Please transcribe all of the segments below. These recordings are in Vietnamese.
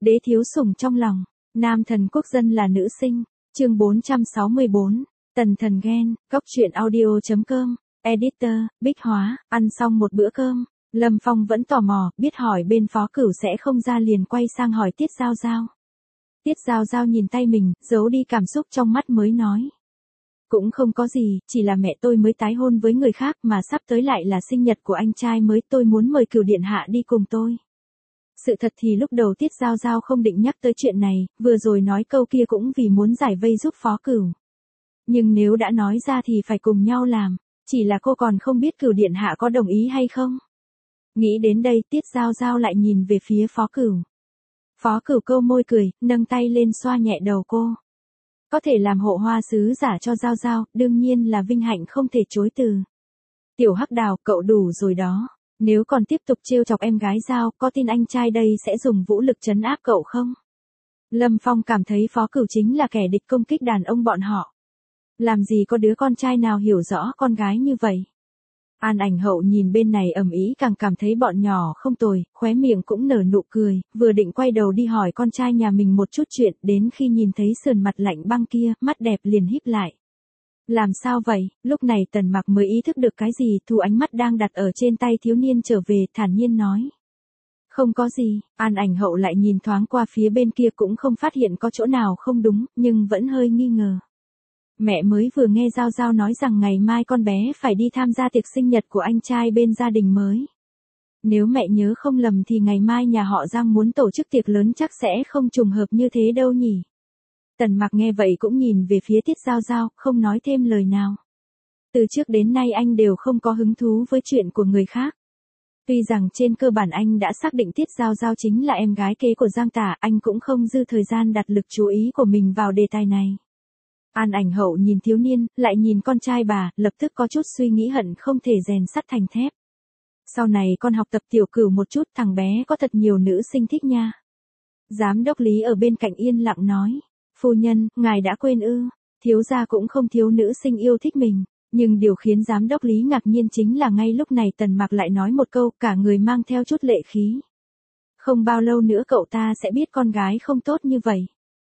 Đế thiếu sủng trong lòng, nam thần quốc dân là nữ sinh, chương 464, tần thần ghen, góc truyện audio.com, editor, Bích Hóa, ăn xong một bữa cơm, Lâm Phong vẫn tò mò, biết hỏi bên Phó Cửu sẽ không ra liền quay sang hỏi Tiết Giao Giao. Tiết Giao Giao nhìn tay mình, giấu đi cảm xúc trong mắt mới nói. Cũng không có gì, chỉ là mẹ tôi mới tái hôn với người khác mà sắp tới lại là sinh nhật của anh trai mới, tôi muốn mời Cửu điện hạ đi cùng tôi. Sự thật thì lúc đầu Tiết Giao Giao không định nhắc tới chuyện này, vừa rồi nói câu kia cũng vì muốn giải vây giúp Phó Cửu. Nhưng nếu đã nói ra thì phải cùng nhau làm, chỉ là cô còn không biết Cửu điện hạ có đồng ý hay không. Nghĩ đến đây Tiết Giao Giao lại nhìn về phía Phó Cửu. Phó Cửu câu môi cười, nâng tay lên xoa nhẹ đầu cô. Có thể làm hộ hoa sứ giả cho Giao Giao, đương nhiên là vinh hạnh không thể chối từ. Tiểu Hắc Đào, cậu đủ rồi đó. Nếu còn tiếp tục trêu chọc em gái Giao, có tin anh trai đây sẽ dùng vũ lực trấn áp cậu không? Lâm Phong cảm thấy Phó Cửu chính là kẻ địch công kích đàn ông bọn họ. Làm gì có đứa con trai nào hiểu rõ con gái như vậy? An Ảnh Hậu nhìn bên này ầm ĩ càng cảm thấy bọn nhỏ không tồi, khóe miệng cũng nở nụ cười, vừa định quay đầu đi hỏi con trai nhà mình một chút chuyện, đến khi nhìn thấy sườn mặt lạnh băng kia, mắt đẹp liền híp lại. Làm sao vậy? Lúc này Tần Mặc mới ý thức được cái gì, thu ánh mắt đang đặt ở trên tay thiếu niên trở về, thản nhiên nói. Không có gì, An Ảnh Hậu lại nhìn thoáng qua phía bên kia cũng không phát hiện có chỗ nào không đúng, nhưng vẫn hơi nghi ngờ. Mẹ mới vừa nghe Giao Giao nói rằng ngày mai con bé phải đi tham gia tiệc sinh nhật của anh trai bên gia đình mới. Nếu mẹ nhớ không lầm thì ngày mai nhà họ Giang muốn tổ chức tiệc lớn chắc sẽ không trùng hợp như thế đâu nhỉ. Tần Mặc nghe vậy cũng nhìn về phía Tiết Giao Giao, không nói thêm lời nào. Từ trước đến nay anh đều không có hứng thú với chuyện của người khác. Tuy rằng trên cơ bản anh đã xác định Tiết Giao Giao chính là em gái kế của Giang Tả, anh cũng không dư thời gian đặt lực chú ý của mình vào đề tài này. An Ảnh Hậu nhìn thiếu niên, lại nhìn con trai bà, lập tức có chút suy nghĩ hận không thể rèn sắt thành thép. Sau này con học tập Tiểu Cửu một chút, thằng bé có thật nhiều nữ sinh thích nha. Giám đốc Lý ở bên cạnh yên lặng nói. Phu nhân, ngài đã quên ư, thiếu gia cũng không thiếu nữ sinh yêu thích mình. Nhưng điều khiến giám đốc Lý ngạc nhiên chính là ngay lúc này Tần Mặc lại nói một câu, cả người mang theo chút lệ khí. Không bao lâu nữa cậu ta sẽ biết con gái không tốt như vậy.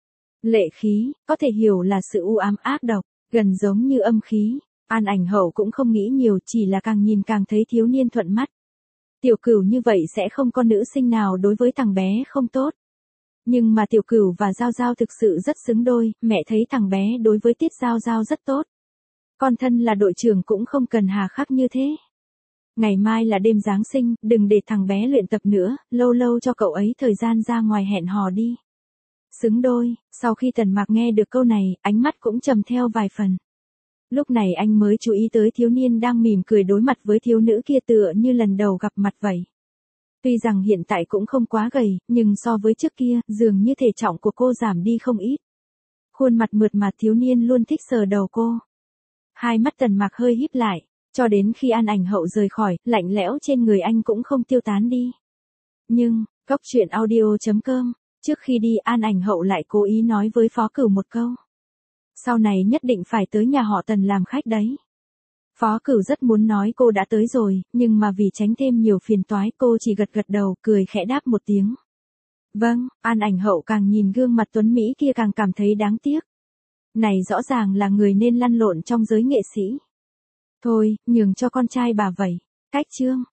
Lệ khí, có thể hiểu là sự u ám ác độc, gần giống như âm khí. An Ảnh Hậu cũng không nghĩ nhiều, chỉ là càng nhìn càng thấy thiếu niên thuận mắt. Tiểu Cửu như vậy sẽ không có nữ sinh nào đối với thằng bé không tốt. Nhưng mà Tiểu Cửu và Giao Giao thực sự rất xứng đôi, mẹ thấy thằng bé đối với Tiết Giao Giao rất tốt. Con thân là đội trưởng cũng không cần hà khắc như thế. Ngày mai là đêm Giáng sinh, đừng để thằng bé luyện tập nữa, lâu lâu cho cậu ấy thời gian ra ngoài hẹn hò đi. Xứng đôi, sau khi Tần Mặc nghe được câu này, ánh mắt cũng trầm theo vài phần. Lúc này anh mới chú ý tới thiếu niên đang mỉm cười đối mặt với thiếu nữ kia tựa như lần đầu gặp mặt vậy. Tuy rằng hiện tại cũng không quá gầy, nhưng so với trước kia, dường như thể trọng của cô giảm đi không ít. Khuôn mặt mượt mà thiếu niên luôn thích sờ đầu cô. Hai mắt Tần Mặc hơi híp lại, cho đến khi An Ảnh Hậu rời khỏi, lạnh lẽo trên người anh cũng không tiêu tán đi. Nhưng, góc truyện audio.com, trước khi đi An Ảnh Hậu lại cố ý nói với Phó Cửu một câu. Sau này nhất định phải tới nhà họ Tần làm khách đấy. Phó Cửu rất muốn nói cô đã tới rồi, nhưng mà vì tránh thêm nhiều phiền toái cô chỉ gật gật đầu, cười khẽ đáp một tiếng. Vâng, An Ảnh Hậu càng nhìn gương mặt tuấn Mỹ kia càng cảm thấy đáng tiếc. Này rõ ràng là người nên lăn lộn trong giới nghệ sĩ. Thôi, nhường cho con trai bà vậy. Cách chương.